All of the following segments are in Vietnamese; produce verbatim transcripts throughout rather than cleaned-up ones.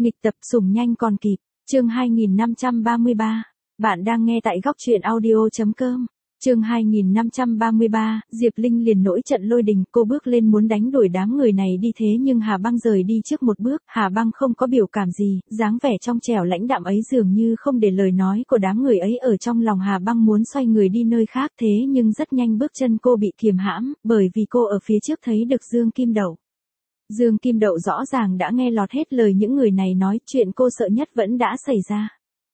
Nghịch tập sủng nhanh còn kịp, chương hai nghìn năm trăm ba mươi ba. Bạn đang nghe tại góc truyện audio chấm com. Chương hai nghìn năm trăm ba mươi ba, Diệp Linh liền nổi trận lôi đình, cô bước lên muốn đánh đuổi đám người này đi thế nhưng Hà Băng rời đi trước một bước, Hà Băng không có biểu cảm gì, dáng vẻ trong trẻo lãnh đạm ấy dường như không để lời nói của đám người ấy ở trong lòng. Hà Băng muốn xoay người đi nơi khác thế nhưng rất nhanh bước chân cô bị kiềm hãm, bởi vì cô ở phía trước thấy được Dương Kim Đậu. Dương Kim Đậu rõ ràng đã nghe lọt hết lời những người này nói, chuyện cô sợ nhất vẫn đã xảy ra.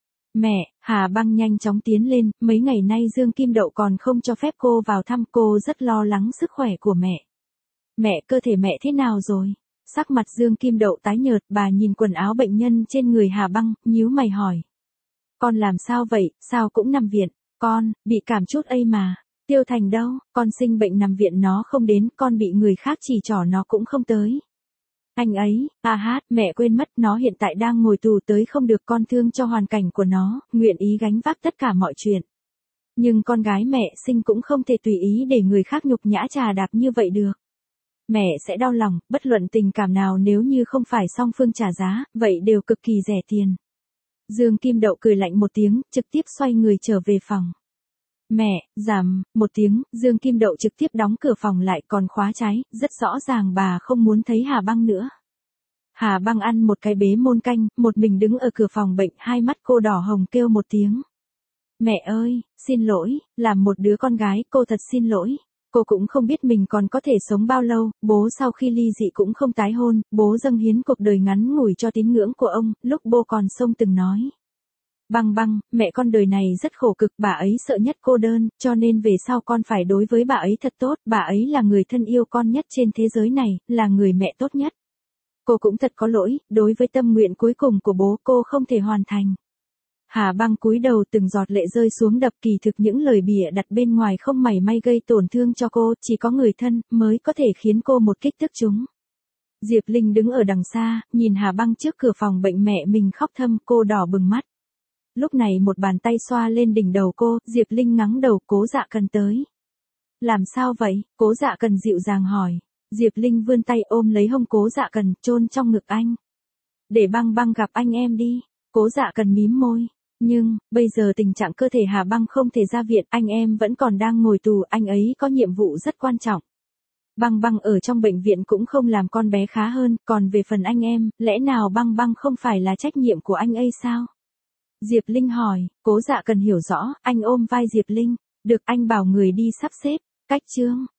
Mẹ, Hà Băng nhanh chóng tiến lên, mấy ngày nay Dương Kim Đậu còn không cho phép cô vào thăm, cô rất lo lắng sức khỏe của mẹ. Mẹ, cơ thể mẹ thế nào rồi? Sắc mặt Dương Kim Đậu tái nhợt, bà nhìn quần áo bệnh nhân trên người Hà Băng, nhíu mày hỏi. Con làm sao vậy, sao cũng nằm viện? Con, bị cảm chút ấy mà. Tiêu Thành đâu, con sinh bệnh nằm viện nó không đến, con bị người khác chỉ trỏ nó cũng không tới. Anh ấy, à hát, mẹ quên mất, nó hiện tại đang ngồi tù tới không được, con thương cho hoàn cảnh của nó, nguyện ý gánh vác tất cả mọi chuyện. Nhưng con gái mẹ sinh cũng không thể tùy ý để người khác nhục nhã trà đạp như vậy được. Mẹ sẽ đau lòng, bất luận tình cảm nào nếu như không phải song phương trả giá, vậy đều cực kỳ rẻ tiền. Dương Kim Đậu cười lạnh một tiếng, trực tiếp xoay người trở về phòng. Mẹ, giảm, một tiếng, Dương Kim Đậu trực tiếp đóng cửa phòng lại còn khóa trái, rất rõ ràng bà không muốn thấy Hà Băng nữa. Hà Băng ăn một cái bế môn canh, một mình đứng ở cửa phòng bệnh, hai mắt cô đỏ hồng kêu một tiếng. Mẹ ơi, xin lỗi, làm một đứa con gái, cô thật xin lỗi. Cô cũng không biết mình còn có thể sống bao lâu, bố sau khi ly dị cũng không tái hôn, bố dâng hiến cuộc đời ngắn ngủi cho tín ngưỡng của ông, lúc bố còn sống từng nói. Băng Băng, mẹ con đời này rất khổ cực, bà ấy sợ nhất cô đơn, cho nên về sau con phải đối với bà ấy thật tốt, bà ấy là người thân yêu con nhất trên thế giới này, là người mẹ tốt nhất. Cô cũng thật có lỗi, đối với tâm nguyện cuối cùng của bố cô không thể hoàn thành. Hà Băng cúi đầu, từng giọt lệ rơi xuống đập, kỳ thực những lời bịa đặt bên ngoài không mảy may gây tổn thương cho cô, chỉ có người thân mới có thể khiến cô một kích tức chúng. Diệp Linh đứng ở đằng xa, nhìn Hà Băng trước cửa phòng bệnh mẹ mình khóc thầm, cô đỏ bừng mắt. Lúc này một bàn tay xoa lên đỉnh đầu cô, Diệp Linh ngắng đầu, Cố Dạ Cần tới. Làm sao vậy? Cố Dạ Cần dịu dàng hỏi. Diệp Linh vươn tay ôm lấy hông Cố Dạ Cần, chôn trong ngực anh. Để Băng Băng gặp anh em đi. Cố Dạ Cần mím môi. Nhưng, bây giờ tình trạng cơ thể Hà Băng không thể ra viện, anh em vẫn còn đang ngồi tù, anh ấy có nhiệm vụ rất quan trọng. Băng Băng ở trong bệnh viện cũng không làm con bé khá hơn, còn về phần anh em, lẽ nào Băng Băng không phải là trách nhiệm của anh ấy sao? Diệp Linh hỏi, Cố Dạ Cần hiểu rõ, anh ôm vai Diệp Linh, được anh bảo người đi sắp xếp, cách chương.